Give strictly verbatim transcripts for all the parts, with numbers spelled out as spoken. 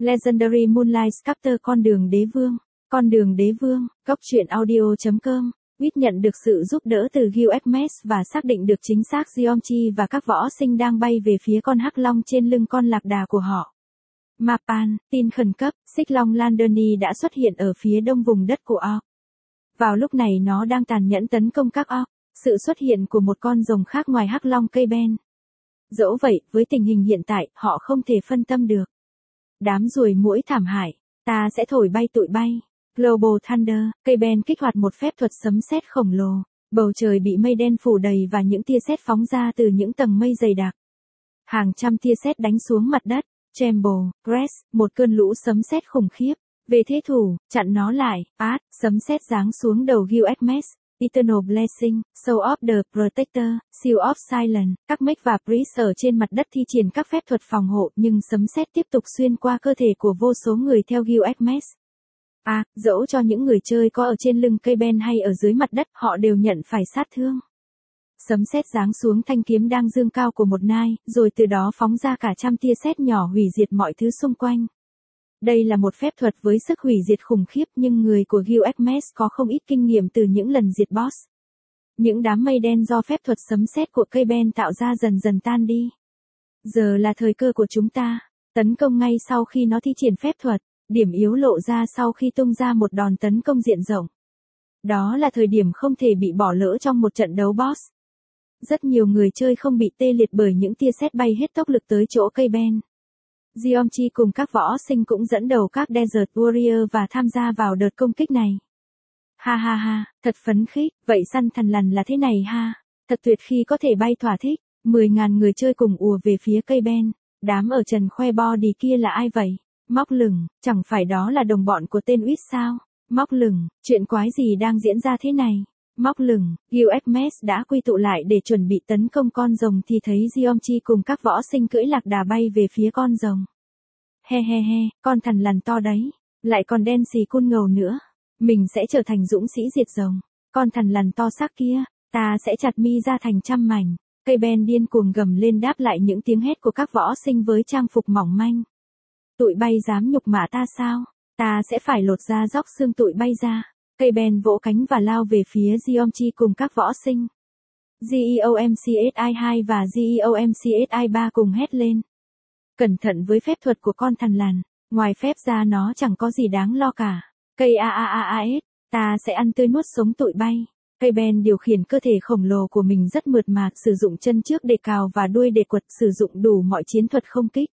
Legendary Moonlight Sculptor con đường đế vương. Con đường đế vương, góc truyện audio.com. Quýt nhận được sự giúp đỡ từ Gilgamesh và xác định được chính xác Giomchi và các võ sinh đang bay về phía con hắc long trên lưng con lạc đà của họ. Mapan, tin khẩn cấp, xích long Landoni đã xuất hiện ở phía đông vùng đất của Orc. Vào lúc này nó đang tàn nhẫn tấn công các Orc. Sự xuất hiện của một con rồng khác ngoài hắc long cây ben. Dẫu vậy, với tình hình hiện tại, họ không thể phân tâm được. Đám ruồi muỗi thảm hại, ta sẽ thổi bay tụi bay. Global Thunder, cây ben kích hoạt một phép thuật sấm sét khổng lồ. Bầu trời bị mây đen phủ đầy và những tia sét phóng ra từ những tầng mây dày đặc. Hàng trăm tia sét đánh xuống mặt đất. Tremble, Grass, một cơn lũ sấm sét khủng khiếp. Về thế thủ, chặn nó lại. Art, sấm sét giáng xuống đầu Gilgamesh. Eternal Blessing, Soul of the Protector, Seal of Silence, các mech và priest ở trên mặt đất thi triển các phép thuật phòng hộ nhưng sấm sét tiếp tục xuyên qua cơ thể của vô số người theo Gilgamesh. À, dẫu cho những người chơi có ở trên lưng cây ben hay ở dưới mặt đất, họ đều nhận phải sát thương. Sấm sét giáng xuống thanh kiếm đang dương cao của một nai, rồi từ đó phóng ra cả trăm tia sét nhỏ hủy diệt mọi thứ xung quanh. Đây là một phép thuật với sức hủy diệt khủng khiếp nhưng người của Gilgamesh có không ít kinh nghiệm từ những lần diệt boss. Những đám mây đen do phép thuật sấm sét của cây ben tạo ra dần dần tan đi. Giờ là thời cơ của chúng ta, tấn công ngay sau khi nó thi triển phép thuật, điểm yếu lộ ra sau khi tung ra một đòn tấn công diện rộng. Đó là thời điểm không thể bị bỏ lỡ trong một trận đấu boss. Rất nhiều người chơi không bị tê liệt bởi những tia sét bay hết tốc lực tới chỗ cây ben. Giomchi cùng các võ sinh cũng dẫn đầu các Desert Warrior và tham gia vào đợt công kích này. Ha ha ha, thật phấn khích, vậy săn thằn lằn là thế này ha. Thật tuyệt khi có thể bay thỏa thích. Mười ngàn người chơi cùng ùa về phía cây ben. Đám ở trần khoe body kia là ai vậy? Móc lửng, chẳng phải đó là đồng bọn của tên Uýt sao? Móc lửng, chuyện quái gì đang diễn ra thế này? Móc lửng, Gilgamesh đã quy tụ lại để chuẩn bị tấn công con rồng thì thấy Giomchi cùng các võ sinh cưỡi lạc đà bay về phía con rồng. He he he, con thằn lằn to đấy, lại còn đen xì cun ngầu nữa. Mình sẽ trở thành dũng sĩ diệt rồng. Con thằn lằn to xác kia, ta sẽ chặt mi ra thành trăm mảnh. Cây ben điên cuồng gầm lên đáp lại những tiếng hét của các võ sinh với trang phục mỏng manh. Tụi bay dám nhục mạ ta sao? Ta sẽ phải lột da róc xương tụi bay ra. Cây ben vỗ cánh và lao về phía Giomchi cùng các võ sinh. Geomchsi hai và Geomchsi ba cùng hét lên. Cẩn thận với phép thuật của con thằn lằn, ngoài phép ra nó chẳng có gì đáng lo cả. Cây a a a a s, ta sẽ ăn tươi nuốt sống tụi bay. Cây ben điều khiển cơ thể khổng lồ của mình rất mượt mà, sử dụng chân trước để cào và đuôi để quật, sử dụng đủ mọi chiến thuật không kích.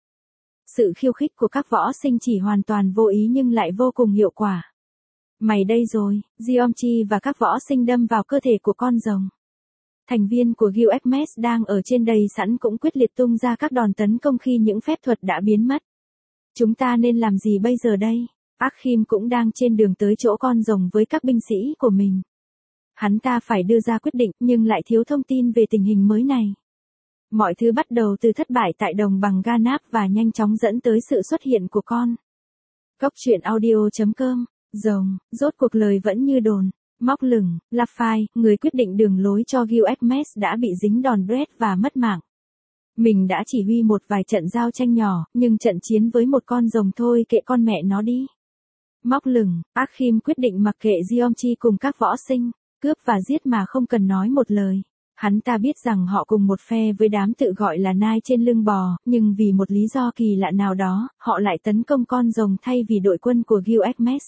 Sự khiêu khích của các võ sinh chỉ hoàn toàn vô ý nhưng lại vô cùng hiệu quả. Mày đây rồi, Giomchi và các võ sinh đâm vào cơ thể của con rồng. Thành viên của Gilgamesh đang ở trên đầy sẵn cũng quyết liệt tung ra các đòn tấn công khi những phép thuật đã biến mất. Chúng ta nên làm gì bây giờ đây? Akhim cũng đang trên đường tới chỗ con rồng với các binh sĩ của mình. Hắn ta phải đưa ra quyết định nhưng lại thiếu thông tin về tình hình mới này. Mọi thứ bắt đầu từ thất bại tại đồng bằng Ganap và nhanh chóng dẫn tới sự xuất hiện của con. Góc truyện audio.com. Rồng, rốt cuộc lời vẫn như đồn. Móc lửng, Laphai, người quyết định đường lối cho Gilgamesh đã bị dính đòn Brett và mất mạng. Mình đã chỉ huy một vài trận giao tranh nhỏ, nhưng trận chiến với một con rồng thôi kệ con mẹ nó đi. Móc lửng, Akhim quyết định mặc kệ Giomchi cùng các võ sinh, cướp và giết mà không cần nói một lời. Hắn ta biết rằng họ cùng một phe với đám tự gọi là nai trên lưng bò, nhưng vì một lý do kỳ lạ nào đó, họ lại tấn công con rồng thay vì đội quân của Gilgamesh.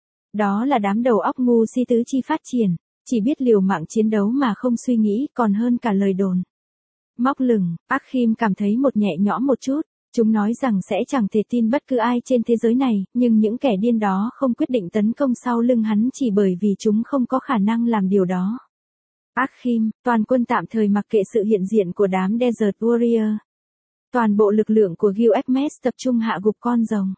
Đó là đám đầu óc ngu si tứ chi phát triển, chỉ biết liều mạng chiến đấu mà không suy nghĩ còn hơn cả lời đồn. Móc lửng, Akhim cảm thấy một nhẹ nhõm một chút, chúng nói rằng sẽ chẳng thể tin bất cứ ai trên thế giới này, nhưng những kẻ điên đó không quyết định tấn công sau lưng hắn chỉ bởi vì chúng không có khả năng làm điều đó. Akhim, toàn quân tạm thời mặc kệ sự hiện diện của đám Desert Warrior. Toàn bộ lực lượng của Gilgamesh tập trung hạ gục con rồng.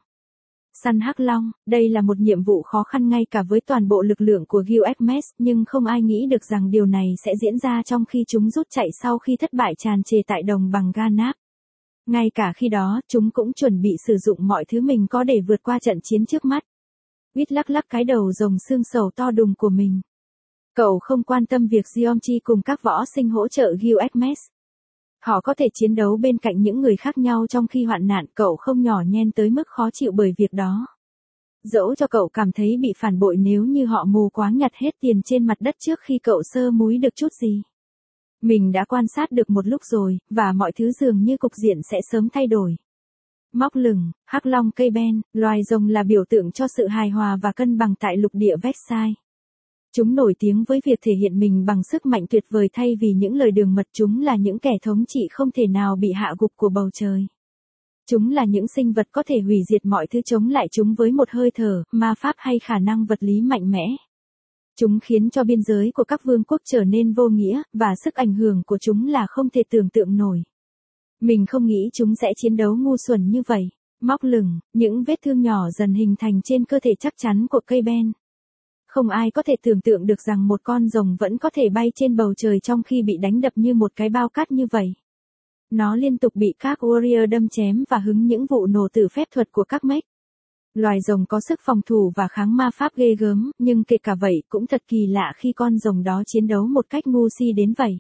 Săn hắc long, đây là một nhiệm vụ khó khăn ngay cả với toàn bộ lực lượng của Gilgamesh, nhưng không ai nghĩ được rằng điều này sẽ diễn ra trong khi chúng rút chạy sau khi thất bại tràn trề tại đồng bằng Ganap. Ngay cả khi đó, chúng cũng chuẩn bị sử dụng mọi thứ mình có để vượt qua trận chiến trước mắt. Uýt lắc lắc cái đầu rồng xương sầu to đùng của mình. Cậu không quan tâm việc Giomchi cùng các võ sinh hỗ trợ Gilgamesh. Họ có thể chiến đấu bên cạnh những người khác nhau trong khi hoạn nạn, cậu không nhỏ nhen tới mức khó chịu bởi việc đó. Dẫu cho cậu cảm thấy bị phản bội nếu như họ mù quáng nhặt hết tiền trên mặt đất trước khi cậu sơ múi được chút gì. Mình đã quan sát được một lúc rồi, và mọi thứ dường như cục diện sẽ sớm thay đổi. Móc lửng, hắc long cây ben, loài rồng là biểu tượng cho sự hài hòa và cân bằng tại lục địa Versailles. Chúng nổi tiếng với việc thể hiện mình bằng sức mạnh tuyệt vời thay vì những lời đường mật. Chúng là những kẻ thống trị không thể nào bị hạ gục của bầu trời. Chúng là những sinh vật có thể hủy diệt mọi thứ chống lại chúng với một hơi thở, ma pháp hay khả năng vật lý mạnh mẽ. Chúng khiến cho biên giới của các vương quốc trở nên vô nghĩa, và sức ảnh hưởng của chúng là không thể tưởng tượng nổi. Mình không nghĩ chúng sẽ chiến đấu ngu xuẩn như vậy. Móc lửng, những vết thương nhỏ dần hình thành trên cơ thể chắc chắn của cây ben. Không ai có thể tưởng tượng được rằng một con rồng vẫn có thể bay trên bầu trời trong khi bị đánh đập như một cái bao cát như vậy. Nó liên tục bị các warrior đâm chém và hứng những vụ nổ từ phép thuật của các mech. Loài rồng có sức phòng thủ và kháng ma pháp ghê gớm, nhưng kể cả vậy cũng thật kỳ lạ khi con rồng đó chiến đấu một cách ngu si đến vậy.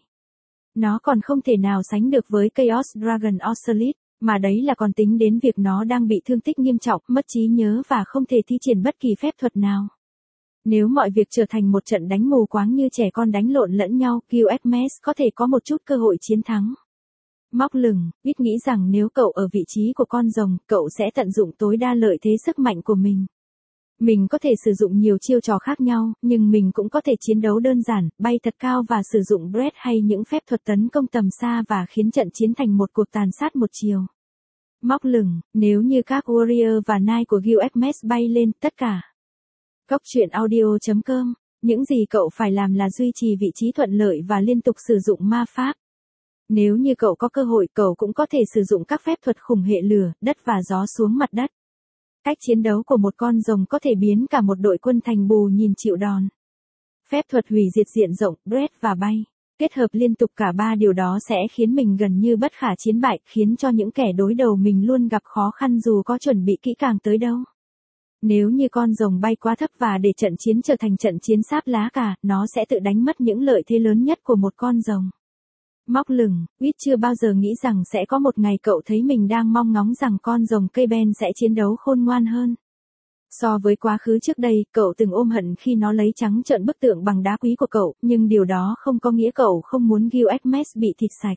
Nó còn không thể nào sánh được với Chaos Dragon Ocelot, mà đấy là còn tính đến việc nó đang bị thương tích nghiêm trọng, mất trí nhớ và không thể thi triển bất kỳ phép thuật nào. Nếu mọi việc trở thành một trận đánh mù quáng như trẻ con đánh lộn lẫn nhau, Gilgamesh có thể có một chút cơ hội chiến thắng. Móc lửng, biết nghĩ rằng nếu cậu ở vị trí của con rồng, cậu sẽ tận dụng tối đa lợi thế sức mạnh của mình. Mình có thể sử dụng nhiều chiêu trò khác nhau, nhưng mình cũng có thể chiến đấu đơn giản, bay thật cao và sử dụng breath hay những phép thuật tấn công tầm xa và khiến trận chiến thành một cuộc tàn sát một chiều. Móc lửng, nếu như các warrior và knight của Gilgamesh bay lên, tất cả. Góc truyện audio chấm com, những gì cậu phải làm là duy trì vị trí thuận lợi và liên tục sử dụng ma pháp. Nếu như cậu có cơ hội, cậu cũng có thể sử dụng các phép thuật khủng hệ lửa, đất và gió xuống mặt đất. Cách chiến đấu của một con rồng có thể biến cả một đội quân thành bù nhìn chịu đòn. Phép thuật hủy diệt diện rộng, breath và bay. Kết hợp liên tục cả ba điều đó sẽ khiến mình gần như bất khả chiến bại, khiến cho những kẻ đối đầu mình luôn gặp khó khăn dù có chuẩn bị kỹ càng tới đâu. Nếu như con rồng bay quá thấp và để trận chiến trở thành trận chiến sáp lá cà, nó sẽ tự đánh mất những lợi thế lớn nhất của một con rồng. Móc lửng, Wit chưa bao giờ nghĩ rằng sẽ có một ngày cậu thấy mình đang mong ngóng rằng con rồng cây ben sẽ chiến đấu khôn ngoan hơn. So với quá khứ trước đây, cậu từng ôm hận khi nó lấy trắng trợn bức tượng bằng đá quý của cậu, nhưng điều đó không có nghĩa cậu không muốn Gilgamesh bị thịt sạch.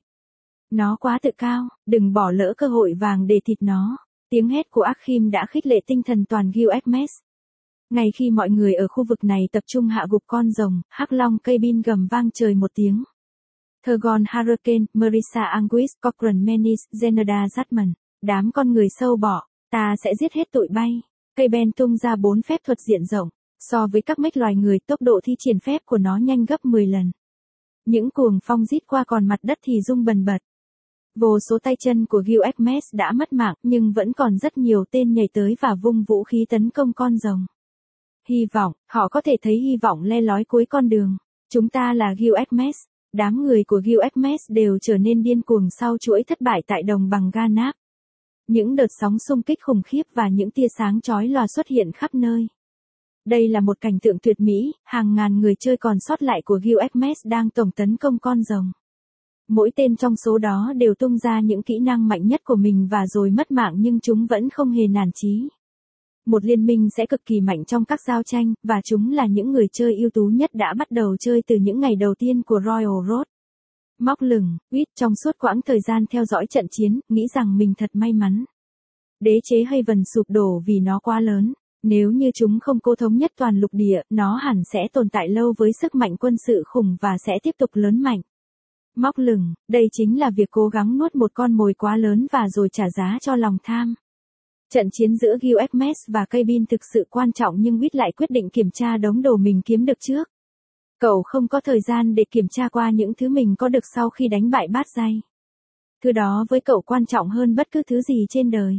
Nó quá tự cao, đừng bỏ lỡ cơ hội vàng để thịt nó. Tiếng hét của Akhim đã khích lệ tinh thần toàn Gilgamesh. Ngay khi mọi người ở khu vực này tập trung hạ gục con rồng, hắc long cây bin gầm vang trời một tiếng. Thurgon Hurricane, Marissa Anguis, Cochrane Menis, Zenada Zatman. Đám con người sâu bọ, ta sẽ giết hết tụi bay. Cây ben tung ra bốn phép thuật diện rộng. So với các mech loài người, tốc độ thi triển phép của nó nhanh gấp mười lần. Những cuồng phong rít qua còn mặt đất thì rung bần bật. Vô số tay chân của Gilgamesh đã mất mạng, nhưng vẫn còn rất nhiều tên nhảy tới và vung vũ khí tấn công con rồng. Hy vọng, họ có thể thấy hy vọng le lói cuối con đường. Chúng ta là Gilgamesh. Đám người của Gilgamesh đều trở nên điên cuồng sau chuỗi thất bại tại đồng bằng Ganap. Những đợt sóng xung kích khủng khiếp và những tia sáng chói lòa xuất hiện khắp nơi. Đây là một cảnh tượng tuyệt mỹ, hàng ngàn người chơi còn sót lại của Gilgamesh đang tổng tấn công con rồng. Mỗi tên trong số đó đều tung ra những kỹ năng mạnh nhất của mình và rồi mất mạng, nhưng chúng vẫn không hề nản chí. Một liên minh sẽ cực kỳ mạnh trong các giao tranh, và chúng là những người chơi ưu tú nhất đã bắt đầu chơi từ những ngày đầu tiên của Royal Road. Móc lửng, Wit trong suốt quãng thời gian theo dõi trận chiến, nghĩ rằng mình thật may mắn. Đế chế Haven sụp đổ vì nó quá lớn. Nếu như chúng không cố thống nhất toàn lục địa, nó hẳn sẽ tồn tại lâu với sức mạnh quân sự khủng và sẽ tiếp tục lớn mạnh. Móc lửng, đây chính là việc cố gắng nuốt một con mồi quá lớn và rồi trả giá cho lòng tham. Trận chiến giữa Gilgamesh và cây bin thực sự quan trọng, nhưng Wit lại quyết định kiểm tra đống đồ mình kiếm được trước. Cậu không có thời gian để kiểm tra qua những thứ mình có được sau khi đánh bại bát giai. Thứ đó với cậu quan trọng hơn bất cứ thứ gì trên đời.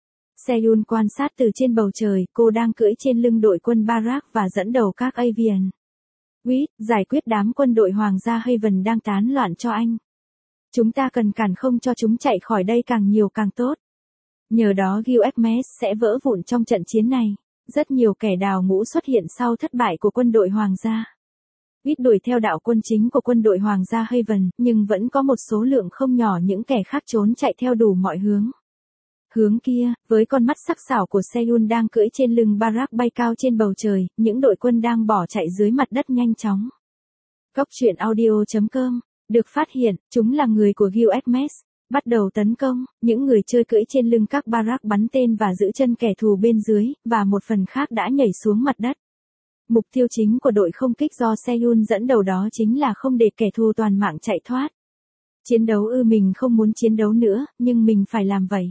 Seyun quan sát từ trên bầu trời, cô đang cưỡi trên lưng đội quân Barak và dẫn đầu các Avian. Wit, giải quyết đám quân đội hoàng gia Haven đang tán loạn cho anh. Chúng ta cần cản không cho chúng chạy khỏi đây càng nhiều càng tốt. Nhờ đó Gilgamesh sẽ vỡ vụn trong trận chiến này. Rất nhiều kẻ đào ngũ xuất hiện sau thất bại của quân đội hoàng gia. Ít đuổi theo đạo quân chính của quân đội Hoàng gia Haven, nhưng vẫn có một số lượng không nhỏ những kẻ khác trốn chạy theo đủ mọi hướng. Hướng kia, với con mắt sắc sảo của Seyun đang cưỡi trên lưng Barak bay cao trên bầu trời, những đội quân đang bỏ chạy dưới mặt đất nhanh chóng. Góc truyện audio chấm com, được phát hiện, chúng là người của Gilgamesh, bắt đầu tấn công, những người chơi cưỡi trên lưng các Barak bắn tên và giữ chân kẻ thù bên dưới, và một phần khác đã nhảy xuống mặt đất. Mục tiêu chính của đội không kích do Seyun dẫn đầu đó chính là không để kẻ thù toàn mạng chạy thoát. Chiến đấu ư, mình không muốn chiến đấu nữa, nhưng mình phải làm vậy.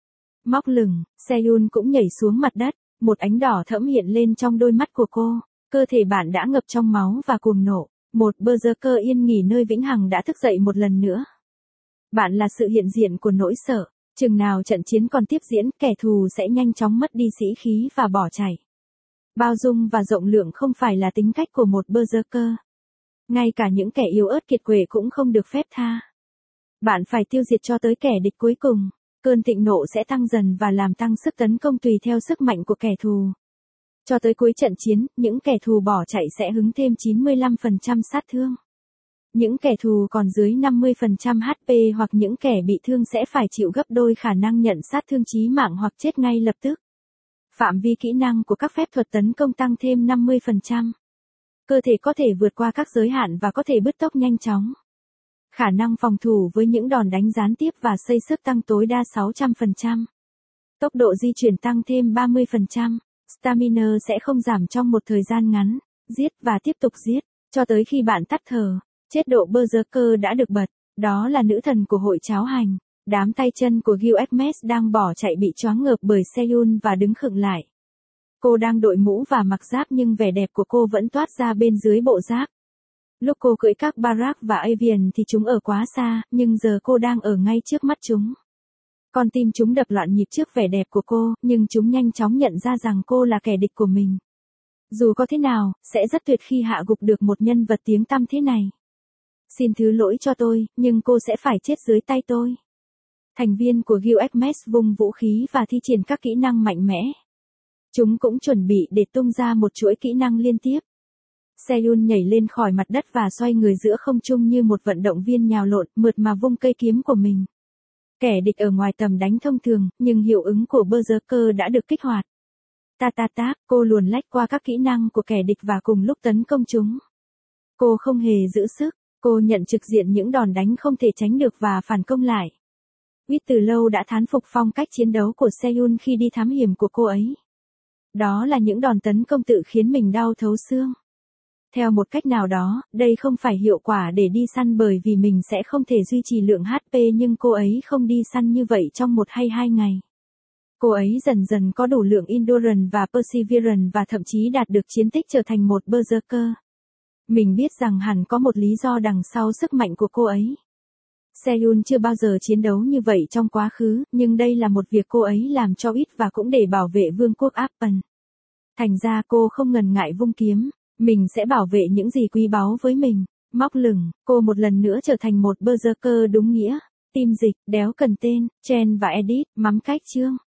Móc lửng, Seyun cũng nhảy xuống mặt đất, một ánh đỏ thẫm hiện lên trong đôi mắt của cô, cơ thể bạn đã ngập trong máu và cuồng nộ, một berserker yên nghỉ nơi vĩnh hằng đã thức dậy một lần nữa. Bạn là sự hiện diện của nỗi sợ, chừng nào trận chiến còn tiếp diễn, kẻ thù sẽ nhanh chóng mất đi sĩ khí và bỏ chạy. Bao dung và rộng lượng không phải là tính cách của một berserker. Ngay cả những kẻ yếu ớt kiệt quệ cũng không được phép tha. Bạn phải tiêu diệt cho tới kẻ địch cuối cùng. Cơn thịnh nộ sẽ tăng dần và làm tăng sức tấn công tùy theo sức mạnh của kẻ thù. Cho tới cuối trận chiến, những kẻ thù bỏ chạy sẽ hứng thêm chín mươi lăm phần trăm sát thương. Những kẻ thù còn dưới năm mươi phần trăm hát pê hoặc những kẻ bị thương sẽ phải chịu gấp đôi khả năng nhận sát thương chí mạng hoặc chết ngay lập tức. Phạm vi kỹ năng của các phép thuật tấn công tăng thêm năm mươi phần trăm. Cơ thể có thể vượt qua các giới hạn và có thể bứt tốc nhanh chóng. Khả năng phòng thủ với những đòn đánh gián tiếp và xây sức tăng tối đa sáu trăm phần trăm. Tốc độ di chuyển tăng thêm ba mươi phần trăm. Stamina sẽ không giảm trong một thời gian ngắn. Giết và tiếp tục giết, cho tới khi bạn tắt thở. Chế độ berserker đã được bật. Đó là nữ thần của hội cháo hành. Đám tay chân của Gilgamesh đang bỏ chạy bị choáng ngợp bởi Seyun và đứng khựng lại. Cô đang đội mũ và mặc giáp nhưng vẻ đẹp của cô vẫn toát ra bên dưới bộ giáp. Lúc cô cưỡi các Barak và Avian thì chúng ở quá xa, nhưng giờ cô đang ở ngay trước mắt chúng. Con tim chúng đập loạn nhịp trước vẻ đẹp của cô, nhưng chúng nhanh chóng nhận ra rằng cô là kẻ địch của mình. Dù có thế nào, sẽ rất tuyệt khi hạ gục được một nhân vật tiếng tăm thế này. Xin thứ lỗi cho tôi, nhưng cô sẽ phải chết dưới tay tôi. Thành viên của Gilgamesh vung vũ khí và thi triển các kỹ năng mạnh mẽ. Chúng cũng chuẩn bị để tung ra một chuỗi kỹ năng liên tiếp. Seyun nhảy lên khỏi mặt đất và xoay người giữa không trung như một vận động viên nhào lộn, mượt mà vung cây kiếm của mình. Kẻ địch ở ngoài tầm đánh thông thường, nhưng hiệu ứng của berserker đã được kích hoạt. Ta ta ta, cô luồn lách qua các kỹ năng của kẻ địch và cùng lúc tấn công chúng. Cô không hề giữ sức, cô nhận trực diện những đòn đánh không thể tránh được và phản công lại. Wit từ lâu đã thán phục phong cách chiến đấu của Seyun khi đi thám hiểm của cô ấy. Đó là những đòn tấn công tự khiến mình đau thấu xương. Theo một cách nào đó, đây không phải hiệu quả để đi săn bởi vì mình sẽ không thể duy trì lượng hát pê, nhưng cô ấy không đi săn như vậy trong một hay hai ngày. Cô ấy dần dần có đủ lượng endurance và perseverance và thậm chí đạt được chiến tích trở thành một berserker. Mình biết rằng hẳn có một lý do đằng sau sức mạnh của cô ấy. Seyun chưa bao giờ chiến đấu như vậy trong quá khứ, nhưng đây là một việc cô ấy làm cho ít và cũng để bảo vệ vương quốc Appen. Thành ra cô không ngần ngại vung kiếm. Mình sẽ bảo vệ những gì quý báu với mình. Móc lửng, cô một lần nữa trở thành một berserker đúng nghĩa. Tim dịch, đéo cần tên, Chen và Edit, mắm cách chương.